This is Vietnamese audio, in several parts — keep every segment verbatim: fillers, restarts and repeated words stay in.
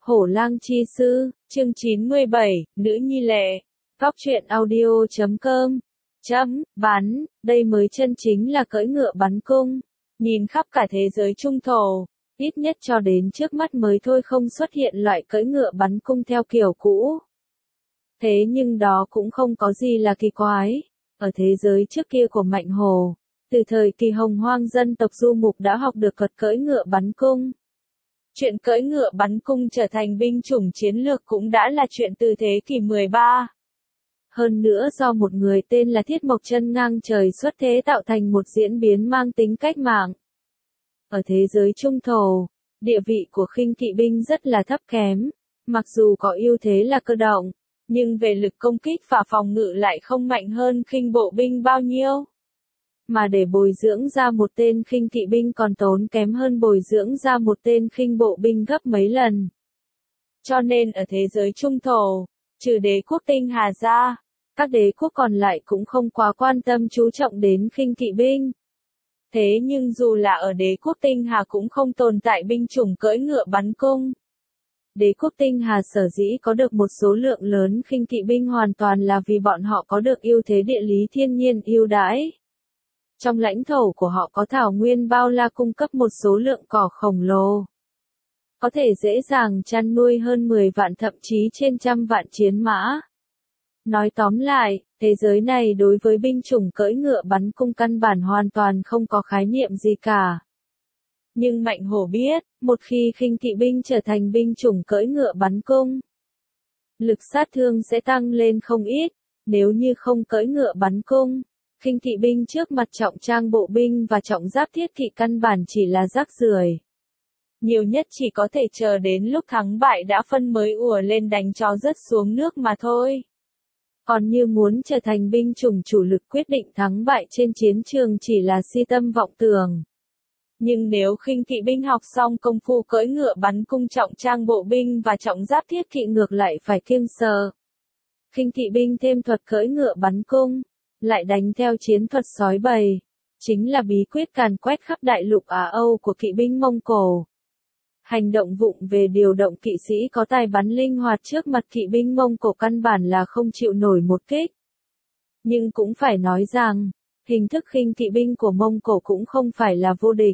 Hổ lang chi sư, chương chín mươi bảy, Nữ Nhi Lệ. Góc truyện audio chấm com. Chấm, bắn, đây mới chân chính là cưỡi ngựa bắn cung. Nhìn khắp cả thế giới trung thổ, ít nhất cho đến trước mắt mới thôi không xuất hiện loại cưỡi ngựa bắn cung theo kiểu cũ. Thế nhưng đó cũng không có gì là kỳ quái. Ở thế giới trước kia của Mạnh Hồ, từ thời kỳ hồng hoang dân tộc du mục đã học được thuật cưỡi ngựa bắn cung. Chuyện cưỡi ngựa bắn cung trở thành binh chủng chiến lược cũng đã là chuyện từ thế kỷ mười ba. Hơn nữa do một người tên là Thiết Mộc Chân ngang trời xuất thế tạo thành một diễn biến mang tính cách mạng. Ở thế giới trung thổ, địa vị của khinh kỵ binh rất là thấp kém, mặc dù có ưu thế là cơ động, nhưng về lực công kích và phòng ngự lại không mạnh hơn khinh bộ binh bao nhiêu. Mà để bồi dưỡng ra một tên khinh kỵ binh còn tốn kém hơn bồi dưỡng ra một tên khinh bộ binh gấp mấy lần. Cho nên ở thế giới trung thổ, trừ đế quốc Tinh Hà ra, các đế quốc còn lại cũng không quá quan tâm chú trọng đến khinh kỵ binh. Thế nhưng dù là ở đế quốc Tinh Hà cũng không tồn tại binh chủng cưỡi ngựa bắn cung. Đế quốc Tinh Hà sở dĩ có được một số lượng lớn khinh kỵ binh hoàn toàn là vì bọn họ có được ưu thế địa lý thiên nhiên ưu đãi. Trong lãnh thổ của họ có thảo nguyên bao la cung cấp một số lượng cỏ khổng lồ. Có thể dễ dàng chăn nuôi hơn mười vạn thậm chí trên trăm vạn chiến mã. Nói tóm lại, thế giới này đối với binh chủng cưỡi ngựa bắn cung căn bản hoàn toàn không có khái niệm gì cả. Nhưng Mạnh Hổ biết, một khi khinh kỵ binh trở thành binh chủng cưỡi ngựa bắn cung, lực sát thương sẽ tăng lên không ít, nếu như không cưỡi ngựa bắn cung. Khinh kỵ binh trước mặt trọng trang bộ binh và trọng giáp thiết kỵ căn bản chỉ là rác rưởi. Nhiều nhất chỉ có thể chờ đến lúc thắng bại đã phân mới ùa lên đánh cho rớt xuống nước mà thôi. Còn như muốn trở thành binh chủng chủ lực quyết định thắng bại trên chiến trường chỉ là si tâm vọng tưởng. Nhưng nếu khinh kỵ binh học xong công phu cưỡi ngựa bắn cung trọng trang bộ binh và trọng giáp thiết kỵ ngược lại phải kiêng sợ. Khinh kỵ binh thêm thuật cưỡi ngựa bắn cung, lại đánh theo chiến thuật sói bầy, chính là bí quyết càn quét khắp đại lục Á Âu của kỵ binh Mông Cổ. Hành động vụng về điều động kỵ sĩ có tài bắn linh hoạt trước mặt kỵ binh Mông Cổ căn bản là không chịu nổi một kích. Nhưng cũng phải nói rằng, hình thức khinh kỵ binh của Mông Cổ cũng không phải là vô địch.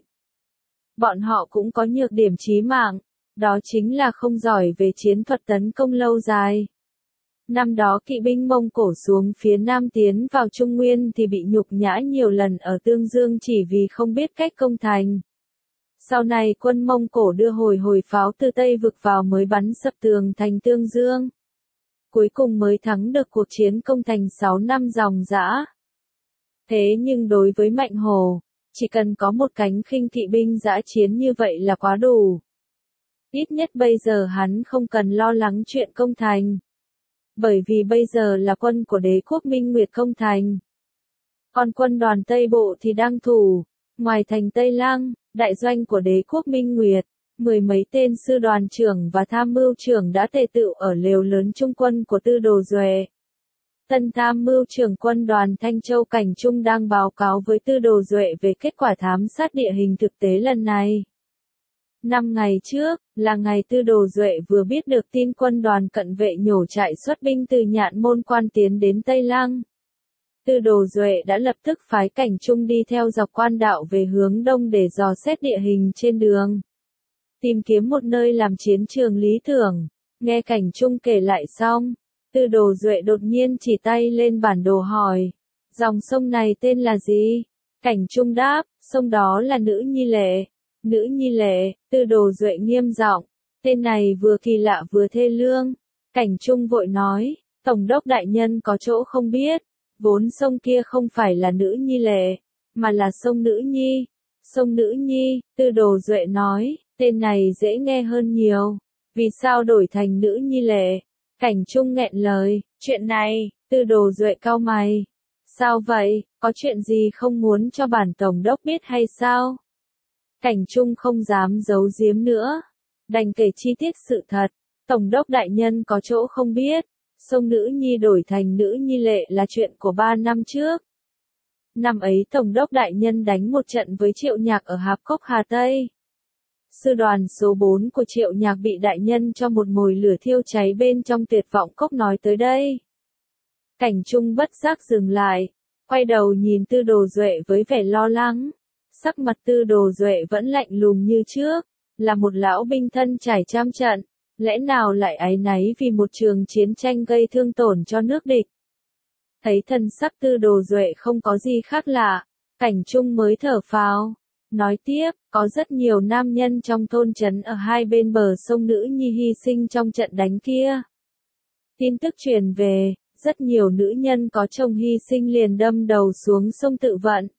Bọn họ cũng có nhược điểm chí mạng, đó chính là không giỏi về chiến thuật tấn công lâu dài. Năm đó kỵ binh Mông Cổ xuống phía Nam tiến vào Trung Nguyên thì bị nhục nhã nhiều lần ở Tương Dương chỉ vì không biết cách công thành. Sau này quân Mông Cổ đưa hồi hồi pháo từ Tây vực vào mới bắn sập tường thành Tương Dương. Cuối cùng mới thắng được cuộc chiến công thành sáu năm dòng dã. Thế nhưng đối với Mạnh Hồ, chỉ cần có một cánh khinh kỵ binh dã chiến như vậy là quá đủ. Ít nhất bây giờ hắn không cần lo lắng chuyện công thành. Bởi vì bây giờ là quân của đế quốc Minh Nguyệt công thành. Còn quân đoàn Tây Bộ thì đang thủ, ngoài thành Tây Lang, đại doanh của đế quốc Minh Nguyệt, mười mấy tên sư đoàn trưởng và tham mưu trưởng đã tề tựu ở lều lớn trung quân của Tư Đồ Duệ. Tân tham mưu trưởng quân đoàn Thanh Châu Cảnh Trung đang báo cáo với Tư Đồ Duệ về kết quả thám sát địa hình thực tế lần này. Năm ngày trước, là ngày Tư Đồ Duệ vừa biết được tin quân đoàn cận vệ nhổ trại xuất binh từ Nhạn Môn Quan tiến đến Tây Lăng. Tư Đồ Duệ đã lập tức phái Cảnh Trung đi theo dọc quan đạo về hướng đông để dò xét địa hình trên đường. Tìm kiếm một nơi làm chiến trường lý tưởng. Nghe Cảnh Trung kể lại xong, Tư Đồ Duệ đột nhiên chỉ tay lên bản đồ hỏi. Dòng sông này tên là gì? Cảnh Trung đáp, sông đó là Nữ Nhi Lệ. Nữ Nhi Lệ, Tư Đồ Duệ nghiêm giọng, tên này vừa kỳ lạ vừa thê lương. Cảnh Trung vội nói, Tổng đốc đại nhân có chỗ không biết, vốn sông kia không phải là Nữ Nhi Lệ, mà là sông Nữ Nhi. Sông Nữ Nhi, Tư Đồ Duệ nói, tên này dễ nghe hơn nhiều, vì sao đổi thành Nữ Nhi Lệ? Cảnh Trung nghẹn lời, chuyện này, Tư Đồ Duệ cau mày. Sao vậy, có chuyện gì không muốn cho bản Tổng đốc biết hay sao? Cảnh Trung không dám giấu giếm nữa, đành kể chi tiết sự thật. Tổng đốc đại nhân có chỗ không biết, sông Nữ Nhi đổi thành Nữ Nhi Lệ là chuyện của ba năm trước. Năm ấy Tổng đốc đại nhân đánh một trận với Triệu Nhạc ở Hạp Cốc Hà Tây. Sư đoàn số bốn của Triệu Nhạc bị đại nhân cho một mồi lửa thiêu cháy bên trong tuyệt vọng cốc nói tới đây. Cảnh Trung bất giác dừng lại, quay đầu nhìn Tư Đồ Duệ với vẻ lo lắng. Sắc mặt Tư Đồ Duệ vẫn lạnh lùng như trước, là một lão binh thân trải trăm trận, lẽ nào lại áy náy vì một trường chiến tranh gây thương tổn cho nước địch. Thấy thân sắc Tư Đồ Duệ không có gì khác lạ, Cảnh Trung mới thở phào, nói tiếp, có rất nhiều nam nhân trong thôn trấn ở hai bên bờ sông Nữ Nhi hy sinh trong trận đánh kia. Tin tức truyền về, rất nhiều nữ nhân có chồng hy sinh liền đâm đầu xuống sông tự vận.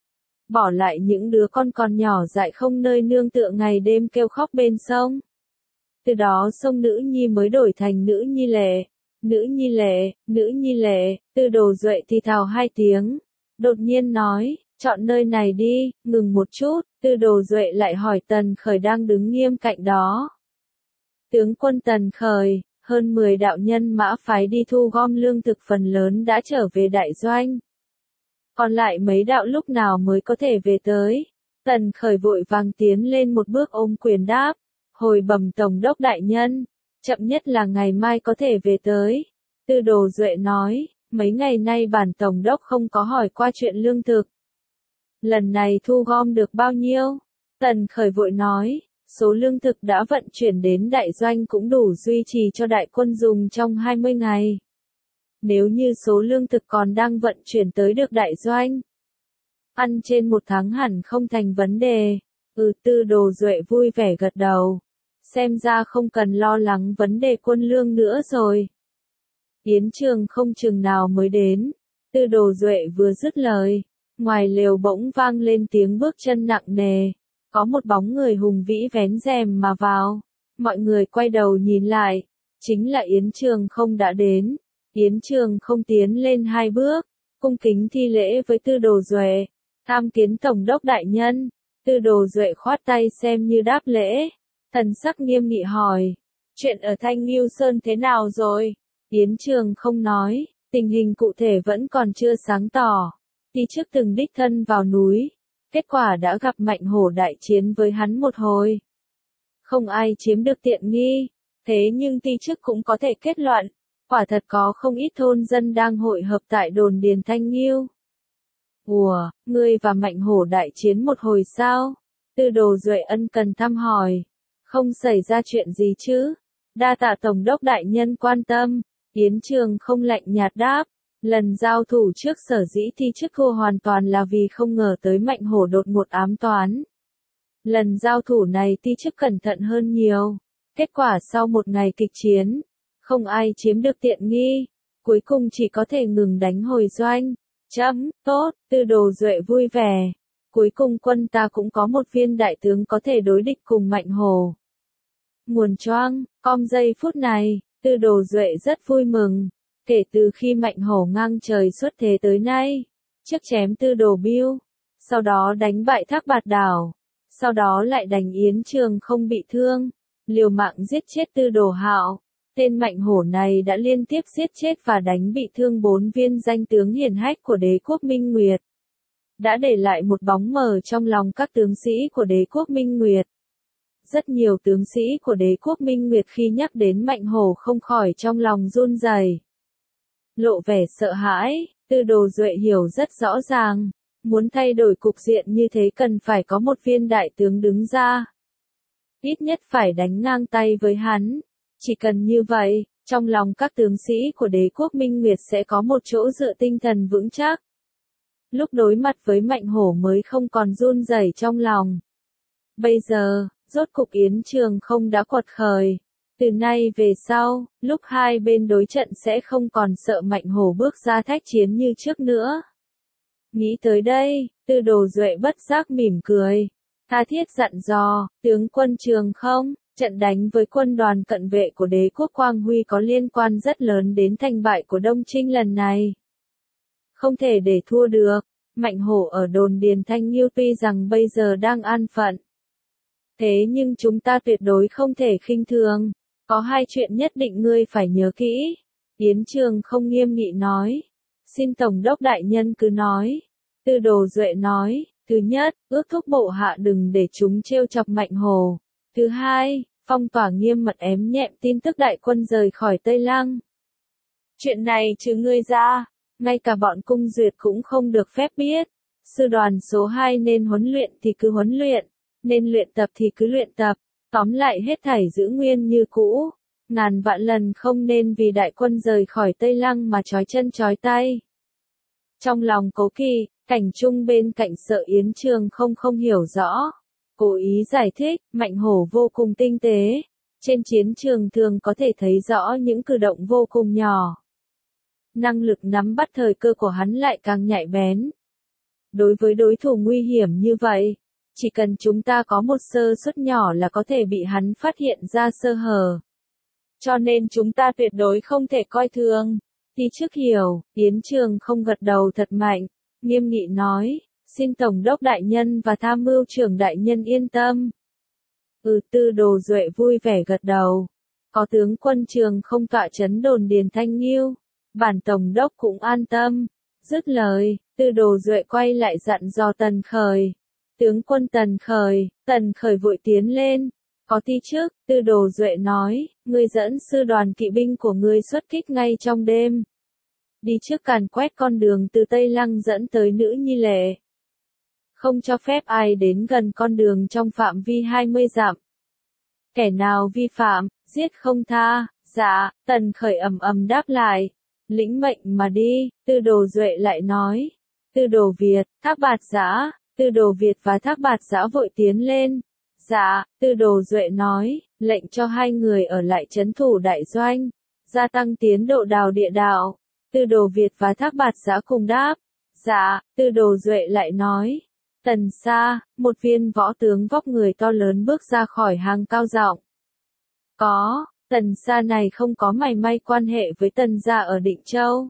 Bỏ lại những đứa con còn nhỏ dại không nơi nương tựa ngày đêm kêu khóc bên sông. Từ đó sông Nữ Nhi mới đổi thành Nữ Nhi Lệ. Nữ Nhi Lệ, Nữ Nhi Lệ, Tư Đồ Duệ thì thào hai tiếng. Đột nhiên nói, chọn nơi này đi, ngừng một chút, Tư Đồ Duệ lại hỏi Tần Khởi đang đứng nghiêm cạnh đó. Tướng quân Tần Khởi, hơn mười đạo nhân mã phái đi thu gom lương thực phần lớn đã trở về đại doanh. Còn lại mấy đạo lúc nào mới có thể về tới? Tần Khởi vội vàng tiến lên một bước ôm quyền đáp. Hồi bẩm Tổng đốc đại nhân, chậm nhất là ngày mai có thể về tới. Tư Đồ Duệ nói, mấy ngày nay bản Tổng đốc không có hỏi qua chuyện lương thực. Lần này thu gom được bao nhiêu? Tần Khởi vội nói, số lương thực đã vận chuyển đến đại doanh cũng đủ duy trì cho đại quân dùng trong hai mươi ngày. Nếu như số lương thực còn đang vận chuyển tới được đại doanh, ăn trên một tháng hẳn không thành vấn đề. Ừ, Tư Đồ Duệ vui vẻ gật đầu. Xem ra không cần lo lắng vấn đề quân lương nữa rồi. Yến Trường không chừng nào mới đến. Tư Đồ Duệ vừa dứt lời, ngoài lều bỗng vang lên tiếng bước chân nặng nề. Có một bóng người hùng vĩ vén rèm mà vào. Mọi người quay đầu nhìn lại, chính là Yến Trường không đã đến. Yến Trường không tiến lên hai bước, cung kính thi lễ với Tư Đồ Duệ. Tham kiến Tổng đốc đại nhân. Tư Đồ Duệ khoát tay xem như đáp lễ. Thần sắc nghiêm nghị hỏi, chuyện ở Thanh Ngưu Sơn thế nào rồi? Yến Trường không nói, tình hình cụ thể vẫn còn chưa sáng tỏ. Ti trước từng đích thân vào núi, kết quả đã gặp Mạnh Hổ đại chiến với hắn một hồi. Không ai chiếm được tiện nghi, thế nhưng Ti trước cũng có thể kết luận, quả thật có không ít thôn dân đang hội hợp tại đồn điền Thanh Ngưu. Ủa, ngươi và Mạnh Hổ đại chiến một hồi sao? Tư Đồ Duệ ân cần thăm hỏi. Không xảy ra chuyện gì chứ? Đa tạ Tổng đốc đại nhân quan tâm. Yến Trường không lạnh nhạt đáp. Lần giao thủ trước sở dĩ Ti trước thua hoàn toàn là vì không ngờ tới Mạnh Hổ đột ngột ám toán. Lần giao thủ này Ti trước cẩn thận hơn nhiều. Kết quả sau một ngày kịch chiến, không ai chiếm được tiện nghi. Cuối cùng chỉ có thể ngừng đánh hồi doanh. Chấm, tốt, Tư Đồ Duệ vui vẻ. Cuối cùng quân ta cũng có một viên đại tướng có thể đối địch cùng Mạnh Hổ. Nguồn choang, com giây phút này, Tư Đồ Duệ rất vui mừng. Kể từ khi Mạnh Hổ ngang trời xuất thế tới nay, trước chém Tư Đồ Biêu, sau đó đánh bại Thác Bạt Đảo, sau đó lại đánh Yến Trường không bị thương, liều mạng giết chết Tư Đồ Hạo. Tên Mạnh Hổ này đã liên tiếp giết chết và đánh bị thương bốn viên danh tướng hiển hách của đế quốc Minh Nguyệt. Đã để lại một bóng mờ trong lòng các tướng sĩ của đế quốc Minh Nguyệt. Rất nhiều tướng sĩ của đế quốc Minh Nguyệt khi nhắc đến Mạnh Hổ không khỏi trong lòng run rẩy, lộ vẻ sợ hãi. Tư Đồ Duệ hiểu rất rõ ràng, muốn thay đổi cục diện như thế cần phải có một viên đại tướng đứng ra. Ít nhất phải đánh ngang tay với hắn. Chỉ cần như vậy, trong lòng các tướng sĩ của đế quốc Minh Nguyệt sẽ có một chỗ dựa tinh thần vững chắc. Lúc đối mặt với Mạnh Hổ mới không còn run rẩy trong lòng. Bây giờ, rốt cục Yến Trường không đã quật khởi. Từ nay về sau, lúc hai bên đối trận sẽ không còn sợ Mạnh Hổ bước ra thách chiến như trước nữa. Nghĩ tới đây, Tư Đồ Duệ bất giác mỉm cười. Tha thiết dặn dò, tướng quân Trường không, trận đánh với quân đoàn cận vệ của đế quốc Quang Huy có liên quan rất lớn đến thành bại của Đông Trinh lần này. Không thể để thua được. Mạnh Hổ ở đồn điền Thanh Ngưu tuy rằng bây giờ đang an phận. Thế nhưng chúng ta tuyệt đối không thể khinh thường. Có hai chuyện nhất định ngươi phải nhớ kỹ. Yến Trường không nghiêm nghị nói. Xin Tổng đốc đại nhân cứ nói. Tư Đồ Duệ nói. Thứ nhất, ước thúc bộ hạ đừng để chúng trêu chọc Mạnh Hổ. Thứ hai, phong tỏa nghiêm mật ém nhẹm tin tức đại quân rời khỏi Tây Lăng. Chuyện này trừ ngươi ra, ngay cả bọn cung duyệt cũng không được phép biết. Sư đoàn số hai nên huấn luyện thì cứ huấn luyện, nên luyện tập thì cứ luyện tập, tóm lại hết thảy giữ nguyên như cũ. Ngàn vạn lần không nên vì đại quân rời khỏi Tây Lăng mà trói chân trói tay. Trong lòng Cố Kỳ, Cảnh Trung bên cạnh sợ Yến Trường không không hiểu rõ. Cố ý giải thích, Mạnh Hổ vô cùng tinh tế. Trên chiến trường thường có thể thấy rõ những cử động vô cùng nhỏ. Năng lực nắm bắt thời cơ của hắn lại càng nhạy bén. Đối với đối thủ nguy hiểm như vậy, chỉ cần chúng ta có một sơ suất nhỏ là có thể bị hắn phát hiện ra sơ hở. Cho nên chúng ta tuyệt đối không thể coi thường. Ti trước hiểu, Yến Trường không gật đầu thật mạnh, nghiêm nghị nói, xin Tổng đốc đại nhân và Tham mưu trưởng đại nhân yên tâm. Ừ, Tư Đồ Duệ vui vẻ gật đầu. Có tướng quân Trường không tọa chấn đồn Điền Thanh Nghiêu, bản Tổng đốc cũng an tâm. Dứt lời, Tư Đồ Duệ quay lại dặn dò Tần Khởi. Tướng quân Tần Khởi, Tần Khởi vội tiến lên. Có ti trước, Tư Đồ Duệ nói, ngươi dẫn sư đoàn kỵ binh của ngươi xuất kích ngay trong đêm. Đi trước càn quét con đường từ Tây Lăng dẫn tới Nữ Nhi Lệ. Không cho phép ai đến gần con đường trong phạm vi hai mươi dặm. Kẻ nào vi phạm, giết không tha. Dạ, Tần Khởi ầm ầm đáp lại. Lĩnh mệnh mà đi, Tư Đồ Duệ lại nói. Tư Đồ Việt, Thác Bạt Giã, Tư Đồ Việt và Thác Bạt Giã vội tiến lên. Dạ, Tư Đồ Duệ nói, lệnh cho hai người ở lại trấn thủ đại doanh, gia tăng tiến độ đào địa đạo. Tư Đồ Việt và Thác Bạt Giã cùng đáp. Dạ, Tư Đồ Duệ lại nói. Tần Sa, một viên võ tướng vóc người to lớn bước ra khỏi hàng cao giọng. Có, Tần Sa này không có mảy may quan hệ với Tần gia ở Định Châu,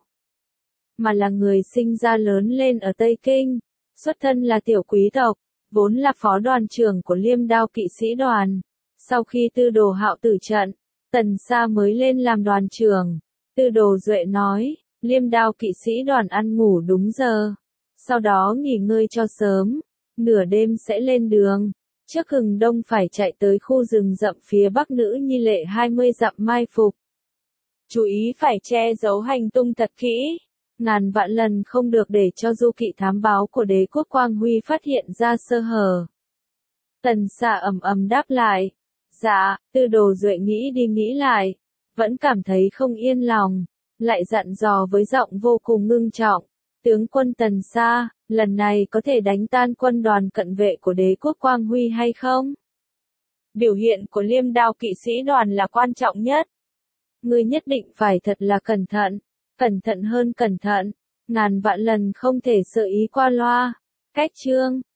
mà là người sinh ra lớn lên ở Tây Kinh, xuất thân là tiểu quý tộc, vốn là phó đoàn trưởng của Liêm Đao kỵ sĩ đoàn. Sau khi Tư Đồ Hạo tử trận, Tần Sa mới lên làm đoàn trưởng. Tư Đồ Duệ nói, Liêm Đao kỵ sĩ đoàn ăn ngủ đúng giờ, sau đó nghỉ ngơi cho sớm, nửa đêm sẽ lên đường. Trước hừng đông phải chạy tới khu rừng rậm phía bắc Nữ Nhi Lệ hai mươi dặm mai phục. Chú ý phải che giấu hành tung thật kỹ, ngàn vạn lần không được để cho du kỵ thám báo của đế quốc Quang Huy phát hiện ra sơ hở. Tần Sa ầm ầm đáp lại. Dạ, Tư Đồ Duệ nghĩ đi nghĩ lại, vẫn cảm thấy không yên lòng, lại dặn dò với giọng vô cùng ngưng trọng. Tướng quân Tần Sa, lần này có thể đánh tan quân đoàn cận vệ của đế quốc Quang Huy hay không? Biểu hiện của Liêm Đao kỵ sĩ đoàn là quan trọng nhất. Ngươi nhất định phải thật là cẩn thận, cẩn thận hơn cẩn thận, ngàn vạn lần không thể sợ ý qua loa. Cách chương